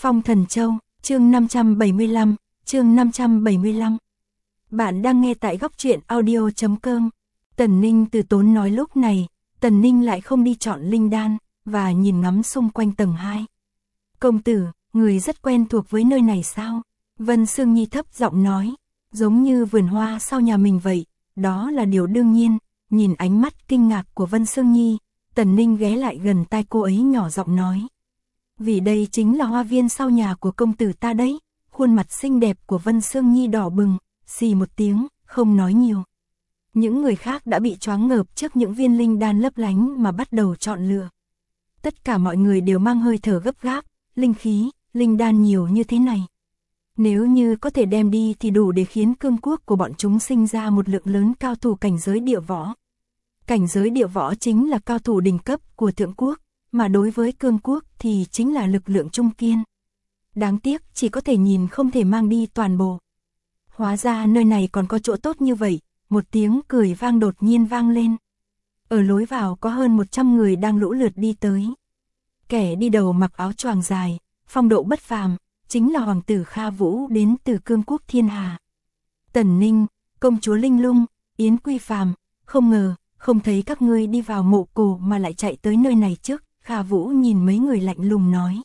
Phong Thần Châu, chương 575, chương 575. Bạn đang nghe tại góc truyện audio.com. Tần Ninh từ tốn nói lúc này, Tần Ninh lại không đi chọn linh đan, và nhìn ngắm xung quanh tầng 2. Công tử, người rất quen thuộc với nơi này sao? Vân Sương Nhi thấp giọng nói, giống như vườn hoa sau nhà mình vậy, đó là điều đương nhiên. Nhìn ánh mắt kinh ngạc của Vân Sương Nhi, Tần Ninh ghé lại gần tai cô ấy nhỏ giọng nói. Vì đây chính là hoa viên sau nhà của công tử ta đấy. Khuôn mặt xinh đẹp của Vân Sương Nhi đỏ bừng, xì một tiếng, không nói nhiều. Những người khác đã bị choáng ngợp trước những viên linh đan lấp lánh mà bắt đầu chọn lựa. Tất cả mọi người đều mang hơi thở gấp gáp, linh khí, linh đan nhiều như thế này. Nếu như có thể đem đi thì đủ để khiến cương quốc của bọn chúng sinh ra một lượng lớn cao thủ cảnh giới địa võ. Cảnh giới địa võ chính là cao thủ đỉnh cấp của thượng quốc, mà đối với cương quốc thì chính là lực lượng trung kiên. Đáng tiếc chỉ có thể nhìn không thể mang đi toàn bộ. Hóa ra nơi này còn có chỗ tốt như vậy, một tiếng cười vang đột nhiên vang lên. Ở lối vào có hơn 100 người đang lũ lượt đi tới. Kẻ đi đầu mặc áo choàng dài, phong độ bất phàm, chính là hoàng tử Kha Vũ đến từ cương quốc Thiên Hà. Tần Ninh, công chúa Linh Lung, Yến Quy Phàm, không ngờ, không thấy các ngươi đi vào mộ cổ mà lại chạy tới nơi này trước. Kha Vũ nhìn mấy người lạnh lùng nói.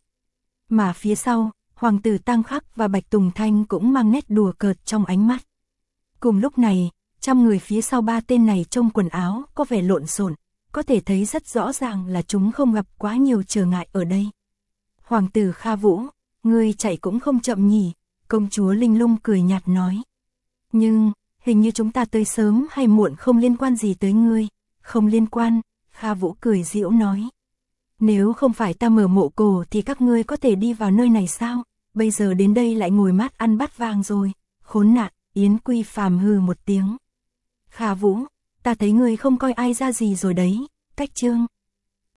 Mà phía sau, hoàng tử Tăng Khắc và Bạch Tùng Thanh cũng mang nét đùa cợt trong ánh mắt. Cùng lúc này, trăm người phía sau ba tên này trông quần áo có vẻ lộn xộn, có thể thấy rất rõ ràng là chúng không gặp quá nhiều trở ngại ở đây. Hoàng tử Kha Vũ, ngươi chạy cũng không chậm nhỉ, công chúa Linh Lung cười nhạt nói. Nhưng, hình như chúng ta tới sớm hay muộn không liên quan gì tới ngươi. Không liên quan, Kha Vũ cười giễu nói. Nếu không phải ta mở mộ cổ thì các ngươi có thể đi vào nơi này sao? Bây giờ đến đây lại ngồi mát ăn bát vàng rồi. Khốn nạn, Yến Quy Phàm hừ một tiếng. Kha Vũ, ta thấy ngươi không coi ai ra gì rồi đấy. Cách trương,